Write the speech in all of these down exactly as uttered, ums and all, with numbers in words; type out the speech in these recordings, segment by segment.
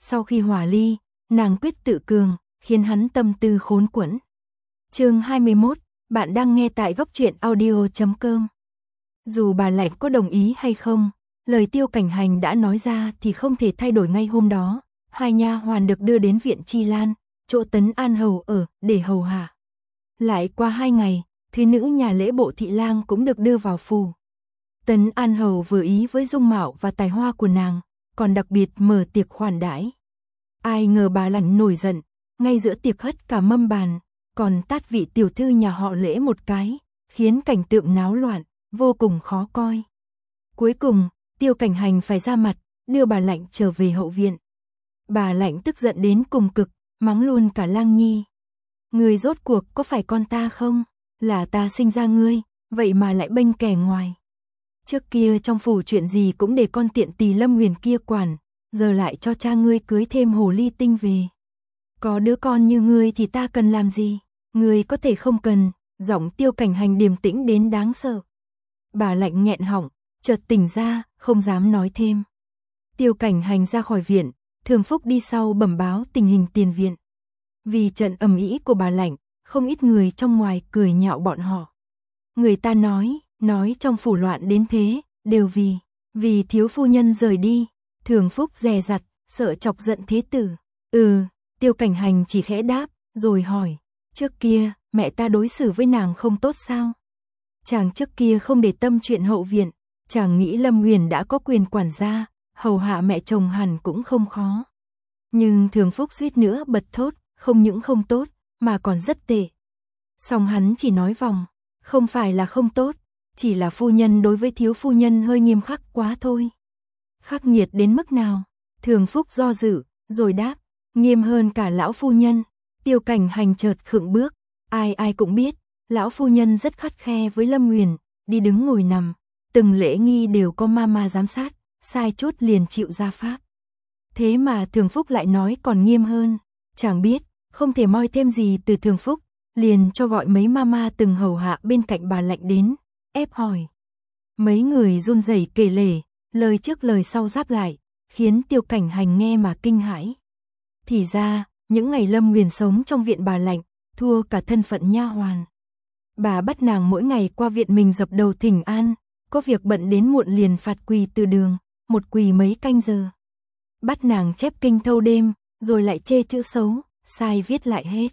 Sau khi hòa ly, nàng quyết tự cường, khiến hắn tâm tư khốn quẫn. Chương hai mươi mốt, bạn đang nghe tại góc truyện audio chấm com. Dù bà Lạnh có đồng ý hay không, lời Tiêu Cảnh Hành đã nói ra thì không thể thay đổi ngay hôm đó. Hai nha hoàn được đưa đến viện Chi Lan, chỗ Tấn An Hầu ở, để hầu hạ. Lại qua hai ngày, thứ nữ nhà lễ bộ thị lang cũng được đưa vào phủ. Tấn An Hầu vừa ý với dung mạo và tài hoa của nàng, còn đặc biệt mở tiệc khoản đãi. Ai ngờ bà Lạnh nổi giận, ngay giữa tiệc hất cả mâm bàn, còn tát vị tiểu thư nhà họ Lễ một cái, khiến cảnh tượng náo loạn, vô cùng khó coi. Cuối cùng, Tiêu Cảnh Hành phải ra mặt, đưa bà Lạnh trở về hậu viện. Bà Lạnh tức giận đến cùng cực, mắng luôn cả Lang Nhi. Ngươi rốt cuộc có phải con ta không? Là ta sinh ra ngươi, vậy mà lại bênh kẻ ngoài. Trước kia trong phủ chuyện gì cũng để con tiện tỳ Lâm Huyền kia quản, giờ lại cho cha ngươi cưới thêm hồ ly tinh về. Có đứa con như ngươi thì ta cần làm gì? Ngươi có thể không cần. Giọng Tiêu Cảnh Hành điềm tĩnh đến đáng sợ. Bà Lạnh nghẹn họng, chợt tỉnh ra, không dám nói thêm. Tiêu Cảnh Hành ra khỏi viện, Thường Phúc đi sau bẩm báo tình hình tiền viện. Vì trận ầm ĩ của bà Lạnh, không ít người trong ngoài cười nhạo bọn họ. Người ta nói, nói trong phủ loạn đến thế, đều vì, vì thiếu phu nhân rời đi. Thường Phúc dè dặt, sợ chọc giận thế tử. Ừ, Tiêu Cảnh Hành chỉ khẽ đáp, rồi hỏi, trước kia, mẹ ta đối xử với nàng không tốt sao? Chàng trước kia không để tâm chuyện hậu viện, chàng nghĩ Lâm Huyền đã có quyền quản gia, hầu hạ mẹ chồng hẳn cũng không khó. Nhưng Thường Phúc suýt nữa bật thốt, không những không tốt, mà còn rất tệ. Song hắn chỉ nói vòng, không phải là không tốt, chỉ là phu nhân đối với thiếu phu nhân hơi nghiêm khắc quá thôi. Khắc nghiệt đến mức nào? Thường Phúc do dự, rồi đáp, nghiêm hơn cả lão phu nhân. Tiêu Cảnh Hành chợt khựng bước, ai ai cũng biết, lão phu nhân rất khắt khe với Lâm Huyền, đi đứng ngồi nằm, từng lễ nghi đều có mama giám sát, sai chút liền chịu ra pháp. Thế mà Thường Phúc lại nói còn nghiêm hơn, chẳng biết, không thể moi thêm gì từ Thường Phúc, liền cho gọi mấy mama từng hầu hạ bên cạnh bà Lạnh đến, ép hỏi. Mấy người run rẩy kể lể, lời trước lời sau giáp lại, khiến Tiêu Cảnh Hành nghe mà kinh hãi. Thì ra, những ngày Lâm Huyền sống trong viện bà Lạnh, thua cả thân phận nha hoàn. Bà bắt nàng mỗi ngày qua viện mình dập đầu thỉnh an, có việc bận đến muộn liền phạt quỳ từ đường, một quỳ mấy canh giờ. Bắt nàng chép kinh thâu đêm, rồi lại chê chữ xấu, sai viết lại hết.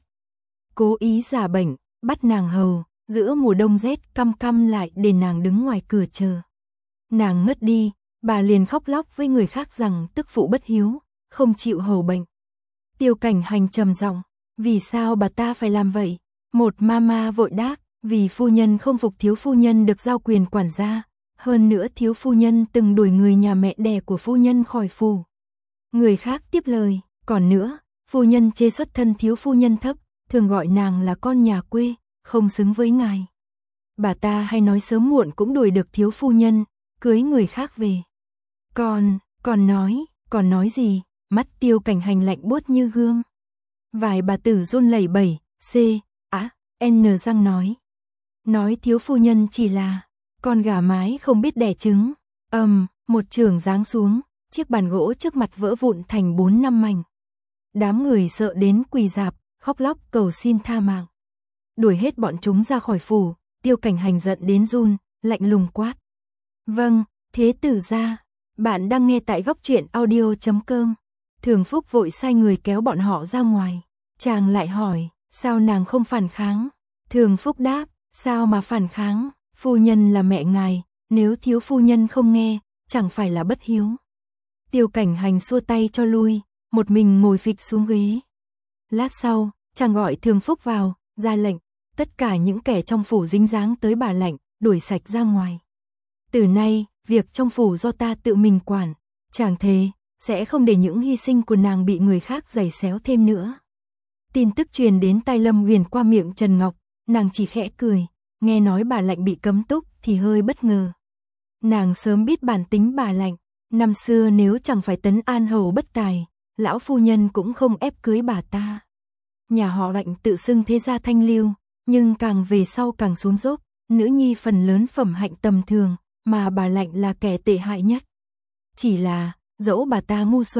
Cố ý giả bệnh, bắt nàng hầu, giữa mùa đông rét căm căm lại để nàng đứng ngoài cửa chờ. Nàng ngất đi, bà liền khóc lóc với người khác rằng tức phụ bất hiếu, không chịu hầu bệnh. Tiêu Cảnh Hành trầm giọng, vì sao bà ta phải làm vậy? Một mama vội đáp, vì phu nhân không phục thiếu phu nhân được giao quyền quản gia, hơn nữa thiếu phu nhân từng đuổi người nhà mẹ đẻ của phu nhân khỏi phủ. Người khác tiếp lời, còn nữa, phu nhân chê xuất thân thiếu phu nhân thấp, thường gọi nàng là con nhà quê, không xứng với ngài. Bà ta hay nói sớm muộn cũng đuổi được thiếu phu nhân, cưới người khác về. Còn, còn nói, còn nói gì? Mắt Tiêu Cảnh Hành lạnh buốt như gươm. Vài bà tử run lẩy bẩy, C, á, N răng nói. Nói thiếu phu nhân chỉ là con gà mái không biết đẻ trứng. Ầm, um, một chưởng giáng xuống, chiếc bàn gỗ trước mặt vỡ vụn thành bốn năm mảnh. Đám người sợ đến quỳ rạp, khóc lóc cầu xin tha mạng. Đuổi hết bọn chúng ra khỏi phủ, Tiêu Cảnh Hành giận đến run, lạnh lùng quát. Vâng, thế tử gia, bạn đang nghe tại góc truyện audio chấm com. Thường Phúc vội sai người kéo bọn họ ra ngoài. Chàng lại hỏi, sao nàng không phản kháng? Thường Phúc đáp, sao mà phản kháng? Phu nhân là mẹ ngài, nếu thiếu phu nhân không nghe, chẳng phải là bất hiếu. Tiêu Cảnh Hành xua tay cho lui, một mình ngồi phịch xuống ghế. Lát sau, chàng gọi Thường Phúc vào, ra lệnh, tất cả những kẻ trong phủ dính dáng tới bà Lạnh, đuổi sạch ra ngoài. Từ nay, việc trong phủ do ta tự mình quản, chàng thề sẽ không để những hy sinh của nàng bị người khác giày xéo thêm nữa. Tin tức truyền đến tai Lâm Huyền qua miệng Trần Ngọc, nàng chỉ khẽ cười, nghe nói bà Lạnh bị cấm túc thì hơi bất ngờ. Nàng sớm biết bản tính bà Lạnh, năm xưa nếu chẳng phải Tấn An Hầu bất tài, lão phu nhân cũng không ép cưới bà ta. Nhà họ Lạnh tự xưng thế gia thanh liêu, nhưng càng về sau càng xuống dốc, nữ nhi phần lớn phẩm hạnh tầm thường, mà bà Lạnh là kẻ tệ hại nhất. Chỉ là, dẫu bà ta ngu xuẩn,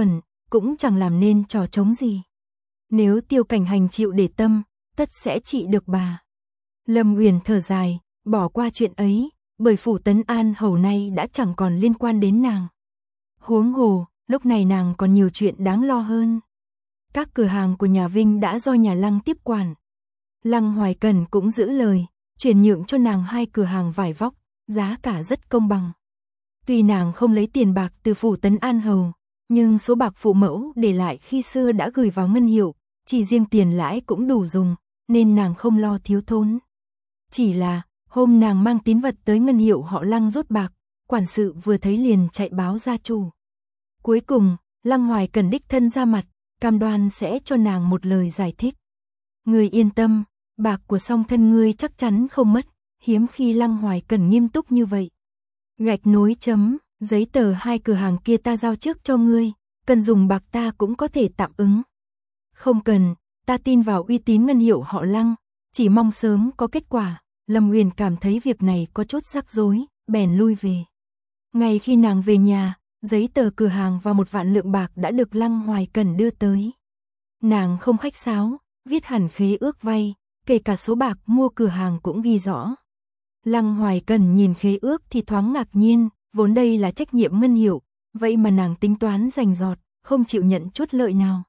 cũng chẳng làm nên trò trống gì. Nếu Tiêu Cảnh Hành chịu để tâm, tất sẽ trị được bà. Lâm Uyển thở dài, bỏ qua chuyện ấy, bởi phủ Tấn An hầu nay đã chẳng còn liên quan đến nàng. Huống hồ, lúc này nàng còn nhiều chuyện đáng lo hơn. Các cửa hàng của nhà Vinh đã do nhà Lăng tiếp quản. Lăng Hoài Cẩn cũng giữ lời, chuyển nhượng cho nàng hai cửa hàng vải vóc, giá cả rất công bằng. Tuy nàng không lấy tiền bạc từ phủ Tấn An hầu, nhưng số bạc phụ mẫu để lại khi xưa đã gửi vào ngân hiệu, chỉ riêng tiền lãi cũng đủ dùng, nên nàng không lo thiếu thốn. Chỉ là, hôm nàng mang tín vật tới ngân hiệu họ Lăng rút bạc, quản sự vừa thấy liền chạy báo gia chủ. Cuối cùng, Lăng Hoài Cẩn đích thân ra mặt, cam đoan sẽ cho nàng một lời giải thích. Ngươi yên tâm, bạc của song thân ngươi chắc chắn không mất, hiếm khi Lăng Hoài Cẩn nghiêm túc như vậy. Gạch nối chấm, giấy tờ hai cửa hàng kia ta giao trước cho ngươi, cần dùng bạc ta cũng có thể tạm ứng. Không cần, ta tin vào uy tín ngân hiệu họ Lăng, chỉ mong sớm có kết quả. Lâm Uyển cảm thấy việc này có chút rắc rối, bèn lui về. Ngay khi nàng về nhà, giấy tờ cửa hàng và một vạn lượng bạc đã được Lăng Hoài Cẩn đưa tới. Nàng không khách sáo, viết hẳn khế ước vay, kể cả số bạc mua cửa hàng cũng ghi rõ. Lăng Hoài Cẩn nhìn khế ước thì thoáng ngạc nhiên, vốn đây là trách nhiệm ngân hiệu, vậy mà nàng tính toán rành rọt, không chịu nhận chút lợi nào.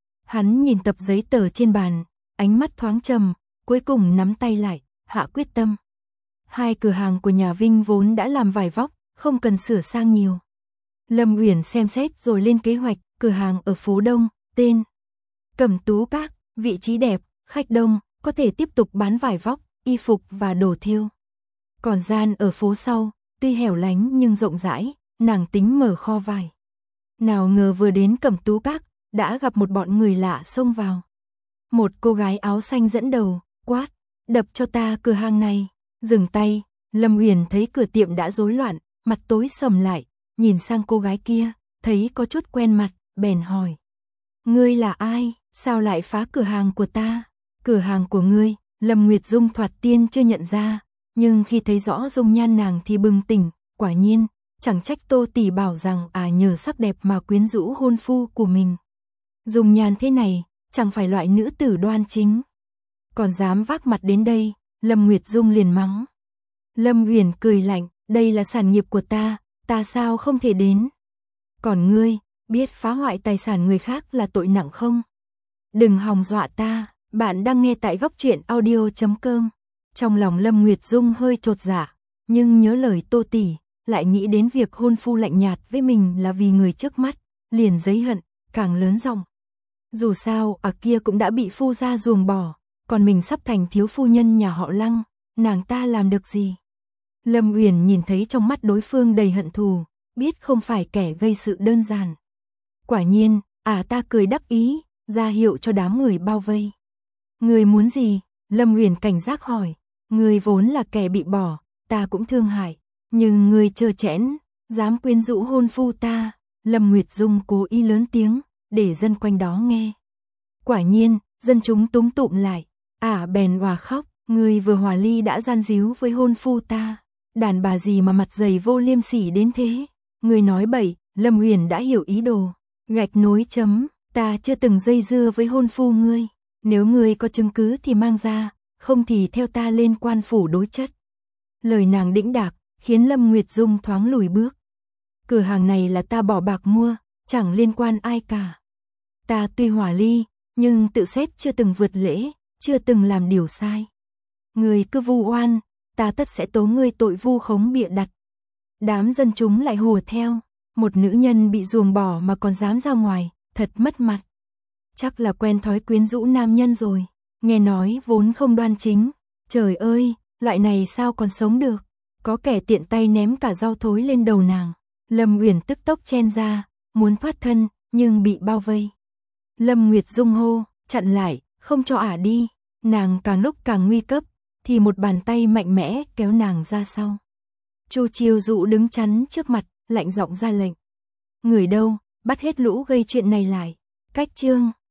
Hắn nhìn tập giấy tờ trên bàn, ánh mắt thoáng trầm, cuối cùng nắm tay lại, hạ quyết tâm. Hai cửa hàng của nhà Vinh vốn đã làm vải vóc, không cần sửa sang nhiều. Lâm Uyển xem xét rồi lên kế hoạch, cửa hàng ở phố Đông, tên Cẩm Tú Các, vị trí đẹp, khách đông, có thể tiếp tục bán vải vóc, y phục và đồ thêu. Còn gian ở phố sau, tuy hẻo lánh nhưng rộng rãi, nàng tính mở kho vải. Nào ngờ vừa đến Cẩm Tú Các, đã gặp một bọn người lạ xông vào. Một cô gái áo xanh dẫn đầu, quát, đập cho ta cửa hàng này. Dừng tay, Lâm Uyển thấy cửa tiệm đã rối loạn, mặt tối sầm lại, nhìn sang cô gái kia, thấy có chút quen mặt, bèn hỏi. Ngươi là ai, sao lại phá cửa hàng của ta? Cửa hàng của ngươi, Lâm Nguyệt Dung thoạt tiên chưa nhận ra, nhưng khi thấy rõ dung nhan nàng thì bừng tỉnh, quả nhiên, chẳng trách Tô tỷ bảo rằng à nhờ sắc đẹp mà quyến rũ hôn phu của mình. Dung nhan thế này, chẳng phải loại nữ tử đoan chính. Còn dám vác mặt đến đây, Lâm Nguyệt Dung liền mắng. Lâm Uyển cười lạnh, đây là sản nghiệp của ta, ta sao không thể đến? Còn ngươi, biết phá hoại tài sản người khác là tội nặng không? Đừng hòng dọa ta, bạn đang nghe tại góc truyện audio chấm com. Trong lòng Lâm Nguyệt Dung hơi chột dạ, nhưng nhớ lời Tô tỷ, lại nghĩ đến việc hôn phu lạnh nhạt với mình là vì người trước mắt, liền giấy hận, càng lớn giọng. Dù sao, ở kia cũng đã bị phu gia ruồng bỏ, còn mình sắp thành thiếu phu nhân nhà họ Lăng, nàng ta làm được gì? Lâm Uyển nhìn thấy trong mắt đối phương đầy hận thù, biết không phải kẻ gây sự đơn giản. Quả nhiên, à ta cười đắc ý, ra hiệu cho đám người bao vây. Người muốn gì? Lâm Uyển cảnh giác hỏi. Người vốn là kẻ bị bỏ, ta cũng thương hại, nhưng người trơ trẽn, dám quyến rũ hôn phu ta. Lâm Nguyệt Dung cố ý lớn tiếng, để dân quanh đó nghe. Quả nhiên, dân chúng túm tụm lại, ả bèn òa khóc, người vừa hòa ly đã gian díu với hôn phu ta. Đàn bà gì mà mặt dày vô liêm sỉ đến thế? Người nói bậy. Lâm Uyển đã hiểu ý đồ. Gạch nối chấm, ta chưa từng dây dưa với hôn phu ngươi. Nếu ngươi có chứng cứ thì mang ra, không thì theo ta lên quan phủ đối chất. Lời nàng đĩnh đạc, khiến Lâm Nguyệt Dung thoáng lùi bước. Cửa hàng này là ta bỏ bạc mua, chẳng liên quan ai cả. Ta tuy hòa ly, nhưng tự xét chưa từng vượt lễ, chưa từng làm điều sai. Ngươi cứ vu oan, ta tất sẽ tố ngươi tội vu khống bịa đặt. Đám dân chúng lại hùa theo, một nữ nhân bị ruồng bỏ mà còn dám ra ngoài, thật mất mặt. Chắc là quen thói quyến rũ nam nhân rồi, nghe nói vốn không đoan chính. Trời ơi, loại này sao còn sống được? Có kẻ tiện tay ném cả rau thối lên đầu nàng. Lâm Uyển tức tốc chen ra, muốn thoát thân, nhưng bị bao vây. Lâm Nguyệt Dung hô, chặn lại, không cho ả đi. Nàng càng lúc càng nguy cấp, thì một bàn tay mạnh mẽ kéo nàng ra sau. Chu Chiêu Dụ đứng chắn trước mặt, lạnh giọng ra lệnh. Người đâu, bắt hết lũ gây chuyện này lại. Cách chương